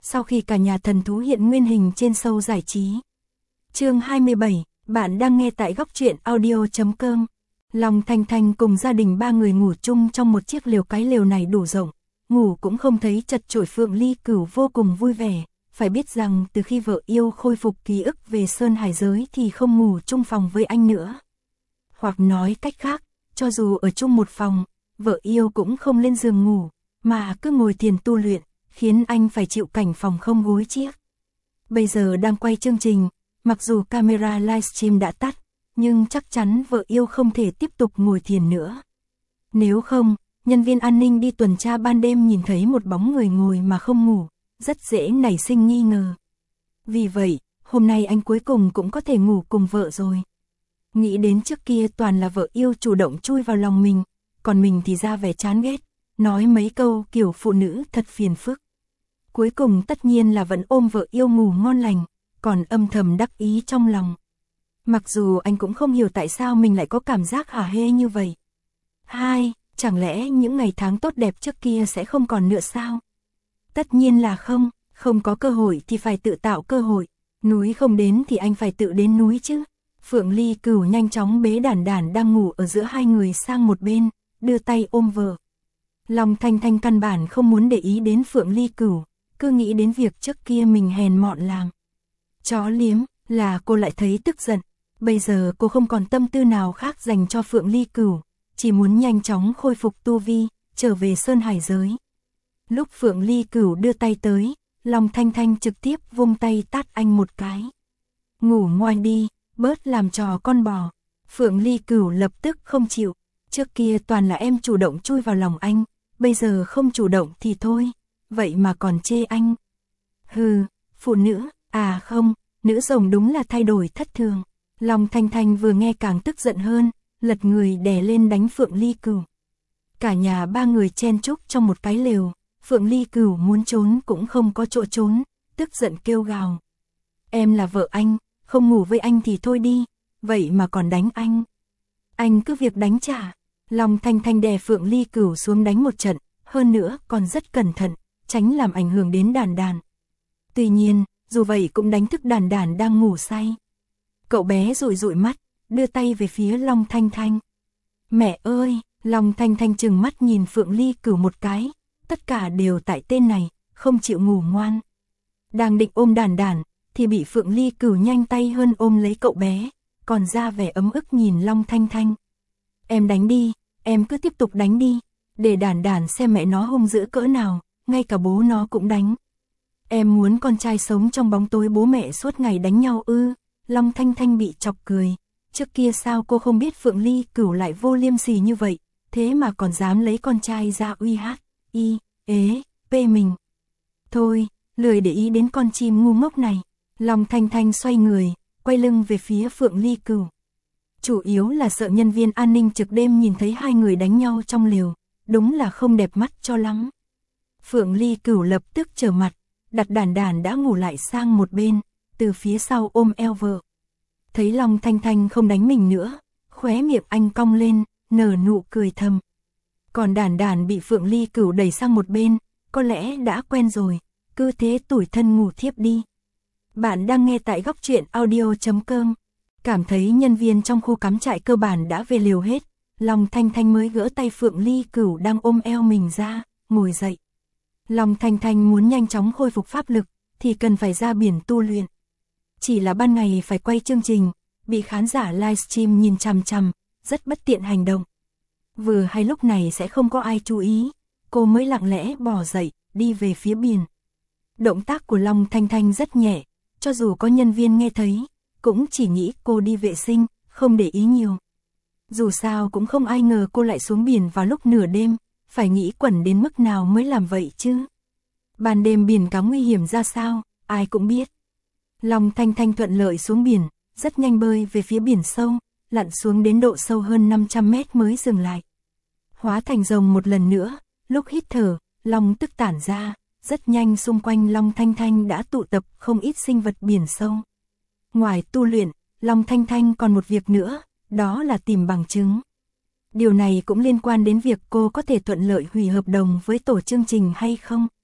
sau khi cả nhà thần thú hiện nguyên hình trên show giải trí. Chương 27, bạn đang nghe tại góc truyện audio.com. Long Thanh Thanh cùng gia đình 3 người ngủ chung trong một chiếc lều, cái lều này đủ rộng, ngủ cũng không thấy chật chội. Phượng Ly Cửu vô cùng vui vẻ, phải biết rằng từ khi vợ yêu khôi phục ký ức về Sơn Hải giới thì không ngủ chung phòng với anh nữa. Hoặc nói cách khác, cho dù ở chung một phòng, vợ yêu cũng không lên giường ngủ, mà cứ ngồi thiền tu luyện, khiến anh phải chịu cảnh phòng không gối chiếc. Bây giờ đang quay chương trình, mặc dù camera livestream đã tắt, nhưng chắc chắn vợ yêu không thể tiếp tục ngồi thiền nữa. Nếu không, nhân viên an ninh đi tuần tra ban đêm nhìn thấy một bóng người ngồi mà không ngủ, rất dễ nảy sinh nghi ngờ. Vì vậy, hôm nay anh cuối cùng cũng có thể ngủ cùng vợ rồi. Nghĩ đến trước kia toàn là vợ yêu chủ động chui vào lòng mình, còn mình thì ra vẻ chán ghét, nói mấy câu kiểu phụ nữ thật phiền phức. Cuối cùng tất nhiên là vẫn ôm vợ yêu ngủ ngon lành, còn âm thầm đắc ý trong lòng. Mặc dù anh cũng không hiểu tại sao mình lại có cảm giác hả hê như vậy. Chẳng lẽ những ngày tháng tốt đẹp trước kia sẽ không còn nữa sao? Tất nhiên là không có cơ hội thì phải tự tạo cơ hội, núi không đến thì anh phải tự đến núi chứ. Phượng Ly Cửu nhanh chóng bế Đản Đản đang ngủ ở giữa hai người sang một bên, đưa tay ôm vợ. Long Thanh Thanh căn bản không muốn để ý đến Phượng Ly Cửu, cứ nghĩ đến việc trước kia mình hèn mọn làm chó liếm, là cô lại thấy tức giận. Bây giờ cô không còn tâm tư nào khác dành cho Phượng Ly Cửu, chỉ muốn nhanh chóng khôi phục tu vi, trở về Sơn Hải giới. Lúc Phượng Ly Cửu đưa tay tới, Long Thanh Thanh trực tiếp vung tay tát anh một cái. Ngủ ngoan đi, bớt làm trò con bò. Phượng Ly Cửu lập tức không chịu, trước kia toàn là em chủ động chui vào lòng anh, bây giờ không chủ động thì thôi, vậy mà còn chê anh. Hừ, phụ nữ, không, nữ rồng đúng là thay đổi thất thường. Long Thanh Thanh vừa nghe càng tức giận hơn, lật người đè lên đánh Phượng Ly Cửu. Cả nhà 3 người chen chúc trong một cái lều, Phượng Ly Cửu muốn trốn cũng không có chỗ trốn, tức giận kêu gào. Em là vợ anh, không ngủ với anh thì thôi đi, vậy mà còn đánh anh. Anh cứ việc đánh trả. Long Thanh Thanh đè Phượng Ly Cửu xuống đánh một trận, hơn nữa còn rất cẩn thận, tránh làm ảnh hưởng đến Đản Đản. Tuy nhiên, dù vậy cũng đánh thức Đản Đản đang ngủ say. Cậu bé dụi dụi mắt, đưa tay về phía Long Thanh Thanh. Mẹ ơi, Long Thanh Thanh trừng mắt nhìn Phượng Ly Cửu một cái, tất cả đều tại tên này, không chịu ngủ ngoan. Đang định ôm Đản Đản, thì bị Phượng Ly Cửu nhanh tay hơn ôm lấy cậu bé, còn ra vẻ ấm ức nhìn Long Thanh Thanh. Em đánh đi, em cứ tiếp tục đánh đi, để Đản Đản xem mẹ nó hung dữ cỡ nào, ngay cả bố nó cũng đánh. Em muốn con trai sống trong bóng tối bố mẹ suốt ngày đánh nhau ư? Long Thanh Thanh bị chọc cười, trước kia sao cô không biết Phượng Ly Cửu lại vô liêm sỉ như vậy, thế mà còn dám lấy con trai ra mình. Thôi, lười để ý đến con chim ngu ngốc này. Long Thanh Thanh xoay người, quay lưng về phía Phượng Ly Cửu. Chủ yếu là sợ nhân viên an ninh trực đêm nhìn thấy hai người đánh nhau trong lều, đúng là không đẹp mắt cho lắm. Phượng Ly Cửu lập tức trở mặt, đặt Đản Đản đã ngủ lại sang một bên, từ phía sau ôm eo vợ. Thấy Long Thanh Thanh không đánh mình nữa, khóe miệng anh cong lên, nở nụ cười thầm. Còn Đản Đản bị Phượng Ly Cửu đẩy sang một bên, có lẽ đã quen rồi, cứ thế tủi thân ngủ thiếp đi. Bạn đang nghe tại góc truyện audio.com. Cảm thấy nhân viên trong khu cắm trại cơ bản đã về liều hết, Long Thanh Thanh mới gỡ tay Phượng Ly Cửu đang ôm eo mình ra, ngồi dậy. Long Thanh Thanh muốn nhanh chóng khôi phục pháp lực, thì cần phải ra biển tu luyện. Chỉ là ban ngày phải quay chương trình, bị khán giả livestream nhìn chằm chằm, rất bất tiện hành động. Vừa hay lúc này sẽ không có ai chú ý, cô mới lặng lẽ bò dậy, đi về phía biển. Động tác của Long Thanh Thanh rất nhẹ, cho dù có nhân viên nghe thấy, cũng chỉ nghĩ cô đi vệ sinh, không để ý nhiều. Dù sao cũng không ai ngờ cô lại xuống biển vào lúc nửa đêm, phải nghĩ quẩn đến mức nào mới làm vậy chứ. Ban đêm biển cá nguy hiểm ra sao, ai cũng biết. Long Thanh Thanh thuận lợi xuống biển, rất nhanh bơi về phía biển sâu, lặn xuống đến độ sâu hơn 500 mét mới dừng lại. Hóa thành rồng một lần nữa, lúc hít thở, long tức tản ra, rất nhanh xung quanh Long Thanh Thanh đã tụ tập không ít sinh vật biển sâu. Ngoài tu luyện, Long Thanh Thanh còn một việc nữa, đó là tìm bằng chứng. Điều này cũng liên quan đến việc cô có thể thuận lợi hủy hợp đồng với tổ chương trình hay không.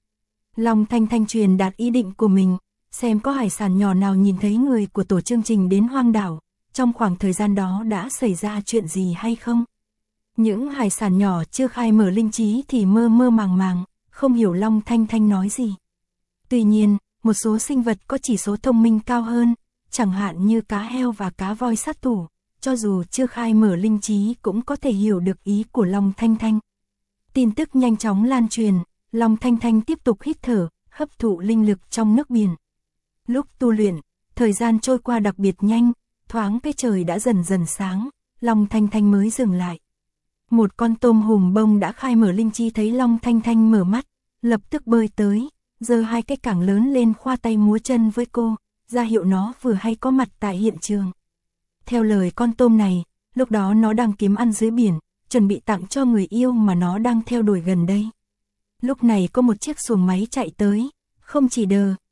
Long Thanh Thanh truyền đạt ý định của mình, xem có hải sản nhỏ nào nhìn thấy người của tổ chương trình đến hoang đảo, trong khoảng thời gian đó đã xảy ra chuyện gì hay không. Những hải sản nhỏ chưa khai mở linh trí thì mơ mơ màng màng, không hiểu Long Thanh Thanh nói gì. Tuy nhiên, một số sinh vật có chỉ số thông minh cao hơn, chẳng hạn như cá heo và cá voi sát thủ, cho dù chưa khai mở linh trí cũng có thể hiểu được ý của Long Thanh Thanh. Tin tức nhanh chóng lan truyền, Long Thanh Thanh tiếp tục hít thở, hấp thụ linh lực trong nước biển. Lúc tu luyện, thời gian trôi qua đặc biệt nhanh, thoáng cái trời đã dần dần sáng, Long Thanh Thanh mới dừng lại. Một con tôm hùm bông đã khai mở linh trí thấy Long Thanh Thanh mở mắt, lập tức bơi tới, giơ hai cái cẳng lớn lên khoa tay múa chân với cô, ra hiệu nó vừa hay có mặt tại hiện trường. Theo lời con tôm này, lúc đó nó đang kiếm ăn dưới biển, chuẩn bị tặng cho người yêu mà nó đang theo đuổi gần đây. Lúc này có một chiếc xuồng máy chạy tới, không chỉ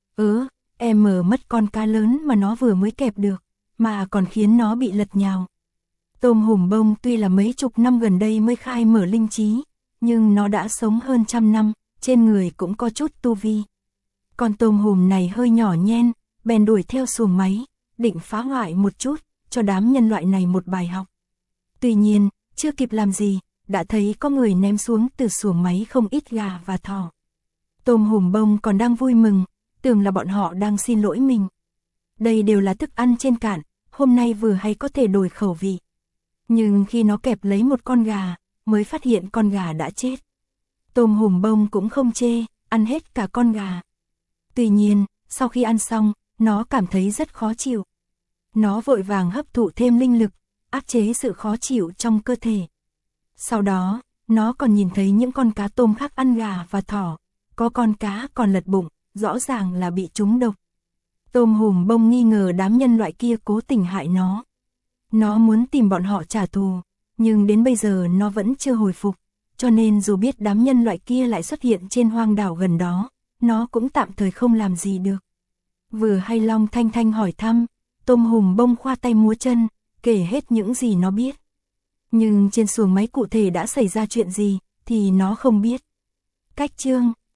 em mất con cá lớn mà nó vừa mới kẹp được, mà còn khiến nó bị lật nhào. Tôm hùm bông tuy là mấy chục năm gần đây mới khai mở linh trí, nhưng nó đã sống hơn 100 năm, trên người cũng có chút tu vi. Con tôm hùm này hơi nhỏ nhen, bèn đuổi theo xuồng máy, định phá hoại một chút, cho đám nhân loại này một bài học. Tuy nhiên, chưa kịp làm gì, đã thấy có người ném xuống từ xuồng máy không ít gà và thỏ. Tôm hùm bông còn đang vui mừng, tưởng là bọn họ đang xin lỗi mình. Đây đều là thức ăn trên cạn, hôm nay vừa hay có thể đổi khẩu vị. Nhưng khi nó kẹp lấy một con gà, mới phát hiện con gà đã chết. Tôm hùm bông cũng không chê, ăn hết cả con gà. Tuy nhiên, sau khi ăn xong, nó cảm thấy rất khó chịu. Nó vội vàng hấp thụ thêm linh lực, áp chế sự khó chịu trong cơ thể. Sau đó, nó còn nhìn thấy những con cá tôm khác ăn gà và thỏ, có con cá còn lật bụng, rõ ràng là bị trúng độc. Tôm hùm bông nghi ngờ đám nhân loại kia cố tình hại nó. Nó muốn tìm bọn họ trả thù, nhưng đến bây giờ nó vẫn chưa hồi phục, cho nên dù biết đám nhân loại kia lại xuất hiện trên hoang đảo gần đó, nó cũng tạm thời không làm gì được. Vừa hay Long Thanh Thanh hỏi thăm, tôm hùm bông khoa tay múa chân, kể hết những gì nó biết. Nhưng trên xuồng máy cụ thể đã xảy ra chuyện gì, thì nó không biết. Cách chương